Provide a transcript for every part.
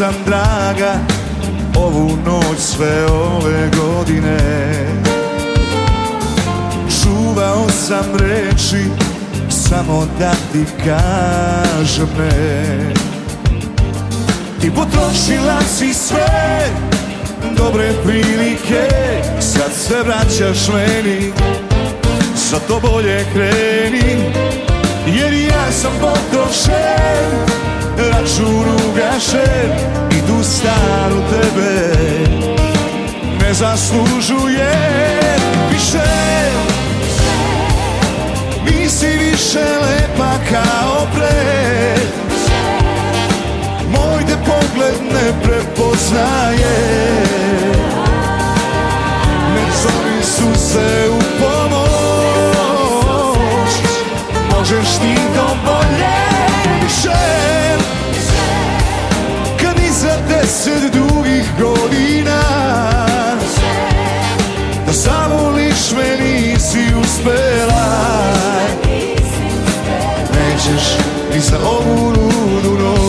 sam draga ovu noć sve ove godine. Čuvao sam reči samo da ti kažem ne. Ti potrošila si sve dobre prilike, sad se vraćaš meni, zato bolje kreni, jer ja sam potrošen, račun ugašen i tu staru tebe ne zaslužuje više. Nisi više lepa kao pre, moj te pogled ne prepoznaje, ne zovi suze u pomoć, možeš ti to bolje više. Kad iza 10 dugih godina da zavoliš me nisi uspela, nećeš ni za ovu ludu noć.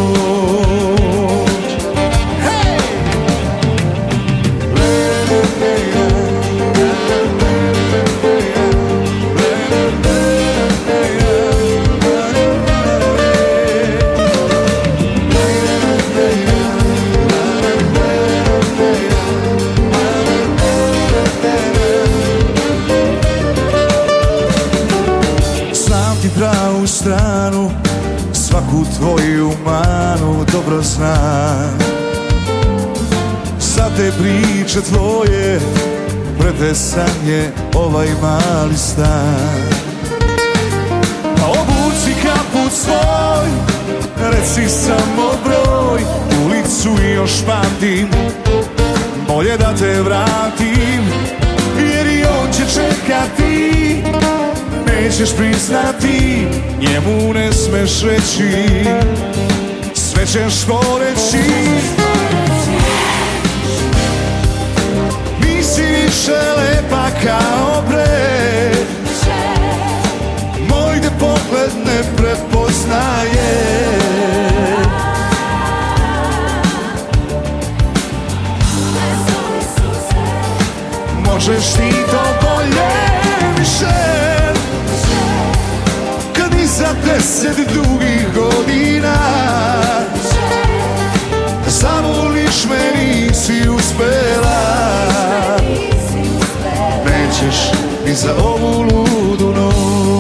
Pravu stranu, svaku tvoju manu dobro znam. Za te priče tvoje pretesan je ovaj mali stan. Pa obuci kaput svoj, reci samo broj, ulicu još pamtim, bolje da te vratim, jer i on će čekati. Nećeš priznati, njemu ne smeš reći, sve ćeš poreći. Nisi više lepa kao pre, moj te pogled ne prepoznaje, možeš ti to bolje više. Za 10 dugih godina zavoliš me nisi uspela, nećeš ni za ovu ludu noć.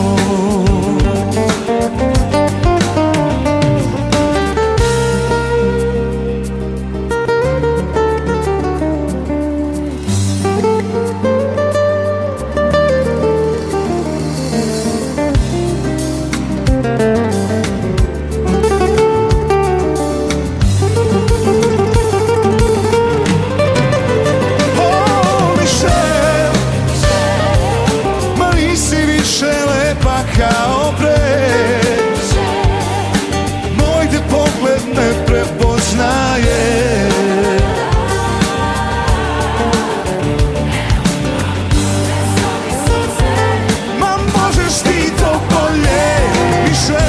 Kao pre, moj te pogled ne prepoznaje, ma možeš ti to bolje više.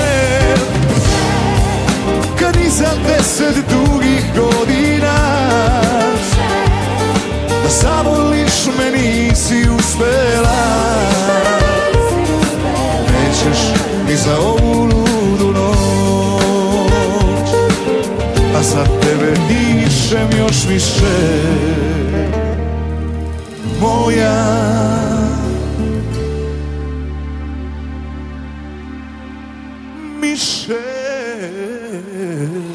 Kad iza 10 dugih godina da zavoliš me nisi uspela, ni za ovu ludu noć, a za tebe dišem još više, moja Mišel.